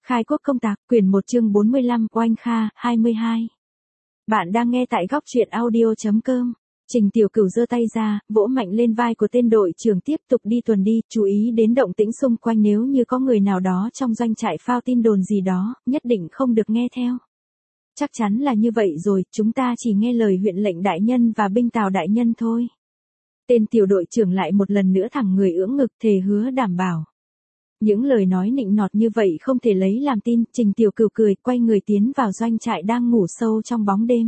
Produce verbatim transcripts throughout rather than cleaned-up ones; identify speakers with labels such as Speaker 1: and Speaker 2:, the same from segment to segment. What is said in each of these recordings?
Speaker 1: Khai quốc công tạc, quyển một chương bốn mươi lăm, Oanh Kha, hai mươi hai. Bạn đang nghe tại góc truyện audio.com. Trình Tiểu Cửu giơ tay ra, vỗ mạnh lên vai của tên đội trưởng tiếp tục đi tuần đi, chú ý đến động tĩnh xung quanh, nếu như có người nào đó trong doanh trại phao tin đồn gì đó, nhất định không được nghe theo. Chắc chắn là như vậy rồi, chúng ta chỉ nghe lời huyện lệnh đại nhân và binh tào đại nhân thôi. Tên tiểu đội trưởng lại một lần nữa thẳng người ưỡn ngực thề hứa đảm bảo. Những lời nói nịnh nọt như vậy không thể lấy làm tin. Trình Tiểu Cửu cười, quay người tiến vào doanh trại đang ngủ sâu trong bóng đêm.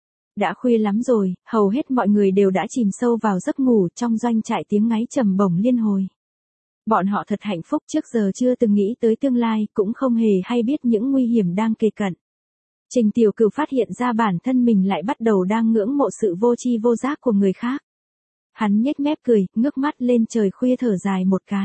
Speaker 1: Đã khuya lắm rồi, hầu hết mọi người đều đã chìm sâu vào giấc ngủ, trong doanh trại tiếng ngáy trầm bổng liên hồi. Bọn họ thật hạnh phúc, trước giờ chưa từng nghĩ tới tương lai, cũng không hề hay biết những nguy hiểm đang kề cận. Trình Tiểu Cửu phát hiện ra bản thân mình lại bắt đầu đang ngưỡng mộ sự vô tri vô giác của người khác. Hắn nhếch mép cười, ngước mắt lên trời khuya thở dài một cái.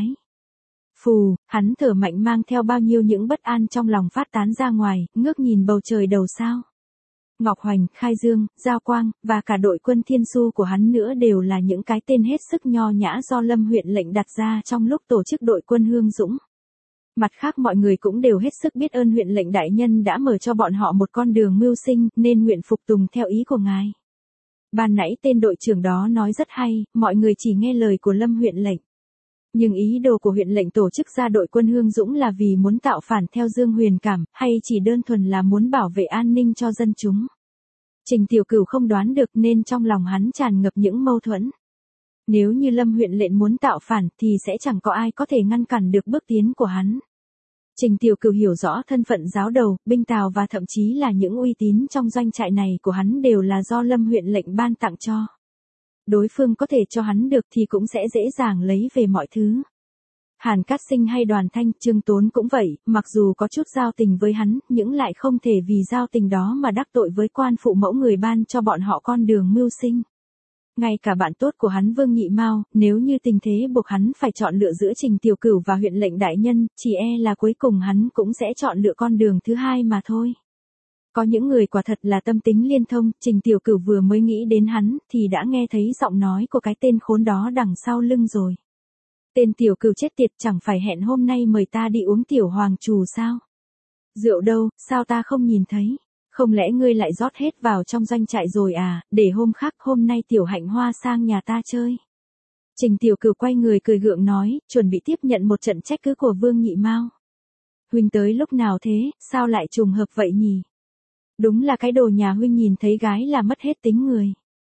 Speaker 1: Phù, hắn thở mạnh mang theo bao nhiêu những bất an trong lòng phát tán ra ngoài, ngước nhìn bầu trời đầu sao. Ngọc Hoành, Khai Dương, Giao Quang, và cả đội quân Thiên Su của hắn nữa đều là những cái tên hết sức nho nhã do Lâm huyện lệnh đặt ra trong lúc tổ chức đội quân Hương Dũng. Mặt khác mọi người cũng đều hết sức biết ơn huyện lệnh đại nhân đã mở cho bọn họ một con đường mưu sinh, nên nguyện phục tùng theo ý của ngài. Ban nãy tên đội trưởng đó nói rất hay, mọi người chỉ nghe lời của Lâm huyện lệnh. Nhưng ý đồ của huyện lệnh tổ chức ra đội quân Hương Dũng là vì muốn tạo phản theo Dương Huyền Cảm, hay chỉ đơn thuần là muốn bảo vệ an ninh cho dân chúng? Trình Tiểu Cửu không đoán được nên trong lòng hắn tràn ngập những mâu thuẫn. Nếu như Lâm huyện lệnh muốn tạo phản thì sẽ chẳng có ai có thể ngăn cản được bước tiến của hắn. Trình Tiểu Cửu hiểu rõ thân phận giáo đầu, binh tào và thậm chí là những uy tín trong doanh trại này của hắn đều là do Lâm huyện lệnh ban tặng cho. Đối phương có thể cho hắn được thì cũng sẽ dễ dàng lấy về mọi thứ. Hàn Cát Sinh hay Đoàn Thanh, Trương Tốn cũng vậy, mặc dù có chút giao tình với hắn, nhưng lại không thể vì giao tình đó mà đắc tội với quan phụ mẫu người ban cho bọn họ con đường mưu sinh. Ngay cả bạn tốt của hắn Vương Nhị Mao, nếu như tình thế buộc hắn phải chọn lựa giữa Trình Tiểu Cửu và huyện lệnh đại nhân, chỉ e là cuối cùng hắn cũng sẽ chọn lựa con đường thứ hai mà thôi. Có những người quả thật là tâm tính liên thông, Trình Tiểu Cửu vừa mới nghĩ đến hắn, thì đã nghe thấy giọng nói của cái tên khốn đó đằng sau lưng rồi. Tên Tiểu Cửu chết tiệt, chẳng phải hẹn hôm nay mời ta đi uống tiểu hoàng trù sao? Rượu đâu, sao ta không nhìn thấy? Không lẽ ngươi lại rót hết vào trong doanh trại rồi à, để hôm khác hôm nay Tiểu Hạnh Hoa sang nhà ta chơi? Trình Tiểu Cửu quay người cười gượng nói, chuẩn bị tiếp nhận một trận trách cứ của Vương Nhị Mao. Huynh tới lúc nào thế, sao lại trùng hợp vậy nhỉ? Đúng là cái đồ nhà huynh nhìn thấy gái là mất hết tính người.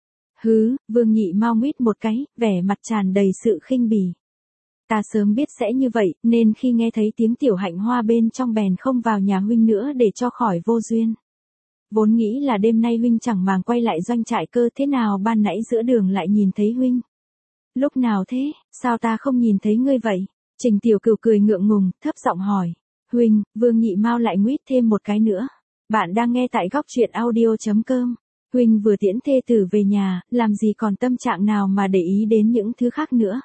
Speaker 1: Hứ, Vương Nhị Mao nguyết một cái, vẻ mặt tràn đầy sự khinh bỉ. Ta sớm biết sẽ như vậy, nên khi nghe thấy tiếng Tiểu Hạnh Hoa bên trong bèn không vào nhà huynh nữa để cho khỏi vô duyên. Vốn nghĩ là đêm nay huynh chẳng màng quay lại doanh trại cơ, thế nào ban nãy giữa đường lại nhìn thấy huynh. Lúc nào thế, sao ta không nhìn thấy ngươi vậy? Trình Tiểu Cửu cười ngượng ngùng, thấp giọng hỏi. Huynh, Vương Nhị Mao lại nguyết thêm một cái nữa. Bạn đang nghe tại góc truyện audio.com. Huynh vừa tiễn thê tử về nhà, làm gì còn tâm trạng nào mà để ý đến những thứ khác nữa.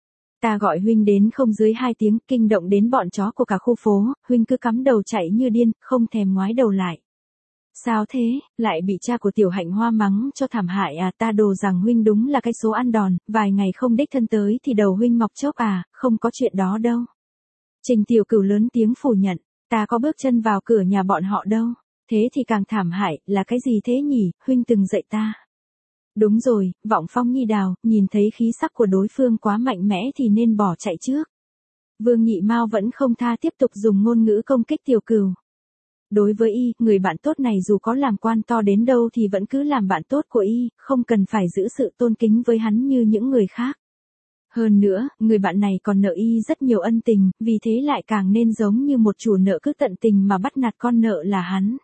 Speaker 1: Ta gọi huynh đến không dưới hai tiếng, kinh động đến bọn chó của cả khu phố, huynh cứ cắm đầu chạy như điên, không thèm ngoái đầu lại. Sao thế, lại bị cha của Tiểu Hạnh Hoa mắng cho thảm hại à? Ta đồ rằng huynh đúng là cái số ăn đòn, vài ngày không đích thân tới thì đầu huynh mọc chốc à, không có chuyện đó đâu. Trình Tiểu Cửu lớn tiếng phủ nhận, ta có bước chân vào cửa nhà bọn họ đâu. Thế thì càng thảm hại, là cái gì thế nhỉ, huynh từng dạy ta. Đúng rồi, Vọng Phong Nhi Đào, nhìn thấy khí sắc của đối phương quá mạnh mẽ thì nên bỏ chạy trước. Vương Nhị Mao vẫn không tha tiếp tục dùng ngôn ngữ công kích Tiểu Cửu. Đối với y, người bạn tốt này dù có làm quan to đến đâu thì vẫn cứ làm bạn tốt của y, không cần phải giữ sự tôn kính với hắn như những người khác. Hơn nữa, người bạn này còn nợ y rất nhiều ân tình, vì thế lại càng nên giống như một chủ nợ cứ tận tình mà bắt nạt con nợ là hắn.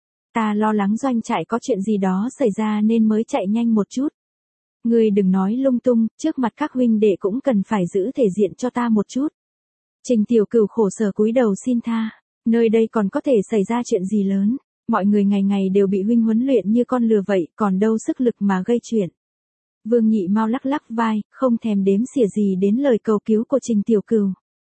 Speaker 1: Ta lo lắng doanh trại có chuyện gì đó xảy ra nên mới chạy nhanh một chút. Ngươi đừng nói lung tung, trước mặt các huynh đệ cũng cần phải giữ thể diện cho ta một chút. Trình Tiểu Cửu khổ sở cúi đầu xin tha, nơi đây còn có thể xảy ra chuyện gì lớn, mọi người ngày ngày đều bị huynh huấn luyện như con lừa vậy, còn đâu sức lực mà gây chuyện. Vương Nhị Mao lắc lắc vai, không thèm đếm xỉa gì đến lời cầu cứu của Trình Tiểu Cửu.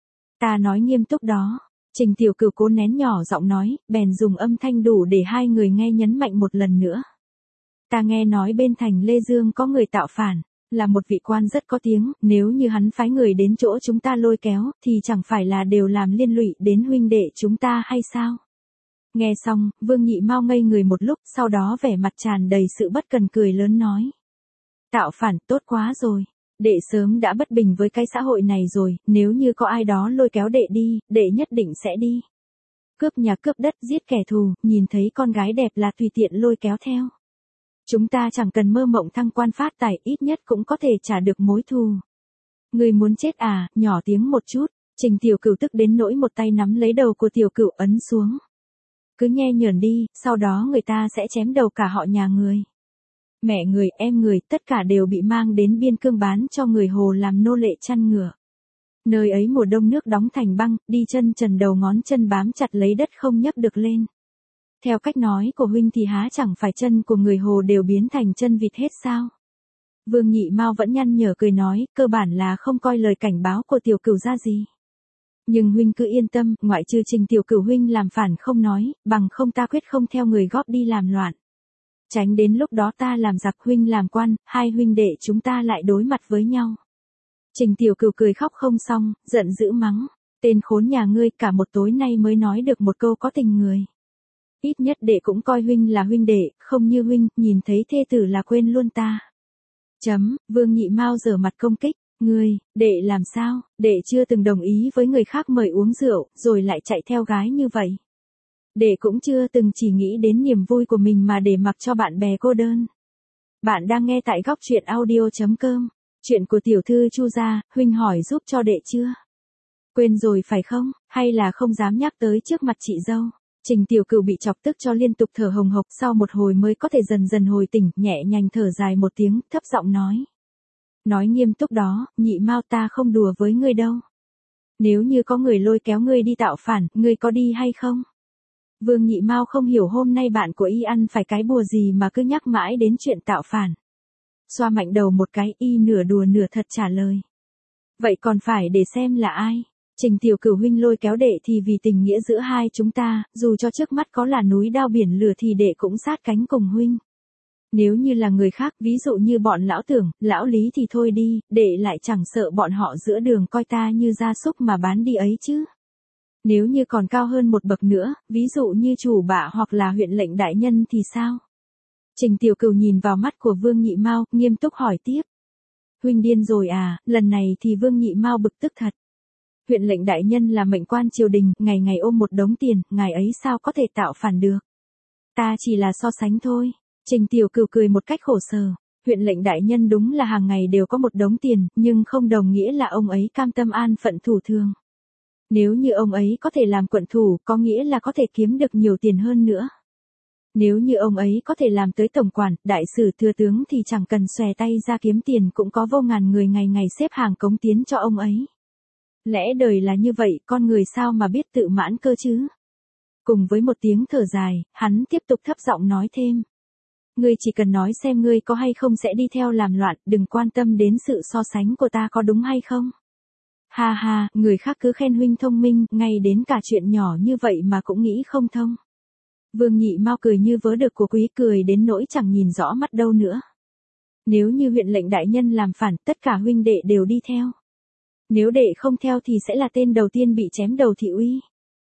Speaker 1: Ta nói nghiêm túc đó. Trình Tiểu Cửu cố nén nhỏ giọng nói, bèn dùng âm thanh đủ để hai người nghe nhấn mạnh một lần nữa. Ta nghe nói bên thành Lê Dương có người tạo phản, là một vị quan rất có tiếng, nếu như hắn phái người đến chỗ chúng ta lôi kéo, thì chẳng phải là đều làm liên lụy đến huynh đệ chúng ta hay sao? Nghe xong, Vương Nhị Mao ngây người một lúc, sau đó vẻ mặt tràn đầy sự bất cần cười lớn nói. Tạo phản, tốt quá rồi. Đệ sớm đã bất bình với cái xã hội này rồi, nếu như có ai đó lôi kéo đệ đi, đệ nhất định sẽ đi. Cướp nhà cướp đất giết kẻ thù, nhìn thấy con gái đẹp là tùy tiện lôi kéo theo. Chúng ta chẳng cần mơ mộng thăng quan phát tài, ít nhất cũng có thể trả được mối thù. Người muốn chết à, nhỏ tiếng một chút, Trình Tiểu Cửu tức đến nỗi một tay nắm lấy đầu của Tiểu Cửu ấn xuống. Cứ nhe nhởn đi, sau đó người ta sẽ chém đầu cả họ nhà người. Mẹ người, em người, tất cả đều bị mang đến biên cương bán cho người Hồ làm nô lệ chăn ngựa. Nơi ấy mùa đông nước đóng thành băng, đi chân trần đầu ngón chân bám chặt lấy đất không nhấc được lên. Theo cách nói của huynh thì há chẳng phải chân của người Hồ đều biến thành chân vịt hết sao? Vương Nhị Mao vẫn nhăn nhở cười nói, cơ bản là không coi lời cảnh báo của Tiểu Cửu ra gì. Nhưng huynh cứ yên tâm, ngoại trừ Trình Tiểu Cửu huynh làm phản không nói, bằng không ta quyết không theo người góp đi làm loạn. Tránh đến lúc đó ta làm giặc huynh làm quan, hai huynh đệ chúng ta lại đối mặt với nhau. Trình Tiểu Cửu cười khóc không xong, giận dữ mắng, tên khốn nhà ngươi cả một tối nay mới nói được một câu có tình người. Ít nhất đệ cũng coi huynh là huynh đệ, không như huynh, nhìn thấy thê tử là quên luôn ta. Chấm, Vương Nhị Mao giở mặt công kích, ngươi, đệ làm sao, đệ chưa từng đồng ý với người khác mời uống rượu, rồi lại chạy theo gái như vậy. Đệ cũng chưa từng chỉ nghĩ đến niềm vui của mình mà để mặc cho bạn bè cô đơn. Bạn đang nghe tại góc truyện audio chấm com, chuyện của tiểu thư Chu gia, huynh hỏi giúp cho đệ chưa? Quên rồi phải không, hay là không dám nhắc tới trước mặt chị dâu? Trình Tiểu Cửu bị chọc tức cho liên tục thở hồng hộc, sau một hồi mới có thể dần dần hồi tỉnh, nhẹ nhàng thở dài một tiếng, thấp giọng nói. Nói nghiêm túc đó, Nhị Mao ta không đùa với ngươi đâu. Nếu như có người lôi kéo ngươi đi tạo phản, ngươi có đi hay không? Vương Nhị Mao không hiểu hôm nay bạn của y ăn phải cái bùa gì mà cứ nhắc mãi đến chuyện tạo phản. Xoa mạnh đầu một cái, y nửa đùa nửa thật trả lời. Vậy còn phải để xem là ai? Trình Tiểu Cửu huynh lôi kéo đệ thì vì tình nghĩa giữa hai chúng ta, dù cho trước mắt có là núi đao biển lửa thì đệ cũng sát cánh cùng huynh. Nếu như là người khác, ví dụ như bọn lão Tưởng, lão Lý thì thôi đi, đệ lại chẳng sợ bọn họ giữa đường coi ta như gia súc mà bán đi ấy chứ. Nếu như còn cao hơn một bậc nữa, ví dụ như chủ bạ hoặc là huyện lệnh đại nhân thì sao? Trình Tiểu Cửu nhìn vào mắt của Vương Nhị Mao, nghiêm túc hỏi tiếp. Huynh điên rồi à, lần này thì Vương Nhị Mao bực tức thật. Huyện lệnh đại nhân là mệnh quan triều đình, ngày ngày ôm một đống tiền, ngài ấy sao có thể tạo phản được? Ta chỉ là so sánh thôi. Trình Tiểu Cửu cười một cách khổ sở. Huyện lệnh đại nhân đúng là hàng ngày đều có một đống tiền, nhưng không đồng nghĩa là ông ấy cam tâm an phận thủ thường. Nếu như ông ấy có thể làm quận thủ, có nghĩa là có thể kiếm được nhiều tiền hơn nữa. Nếu như ông ấy có thể làm tới tổng quản, đại sử thừa tướng thì chẳng cần xòe tay ra kiếm tiền cũng có vô ngàn người ngày ngày xếp hàng cống tiến cho ông ấy. Lẽ đời là như vậy, con người sao mà biết tự mãn cơ chứ? Cùng với một tiếng thở dài, hắn tiếp tục thấp giọng nói thêm. Ngươi chỉ cần nói xem ngươi có hay không sẽ đi theo làm loạn, đừng quan tâm đến sự so sánh của ta có đúng hay không. Ha ha, người khác cứ khen huynh thông minh, ngay đến cả chuyện nhỏ như vậy mà cũng nghĩ không thông. Vương Nhị Mao cười như vớ được của quý, cười đến nỗi chẳng nhìn rõ mắt đâu nữa. Nếu như huyện lệnh đại nhân làm phản, tất cả huynh đệ đều đi theo. Nếu đệ không theo thì sẽ là tên đầu tiên bị chém đầu thị uy.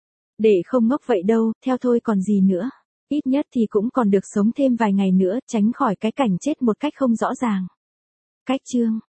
Speaker 1: Đệ không ngốc vậy đâu, theo thôi còn gì nữa. Ít nhất thì cũng còn được sống thêm vài ngày nữa, tránh khỏi cái cảnh chết một cách không rõ ràng. Cách chương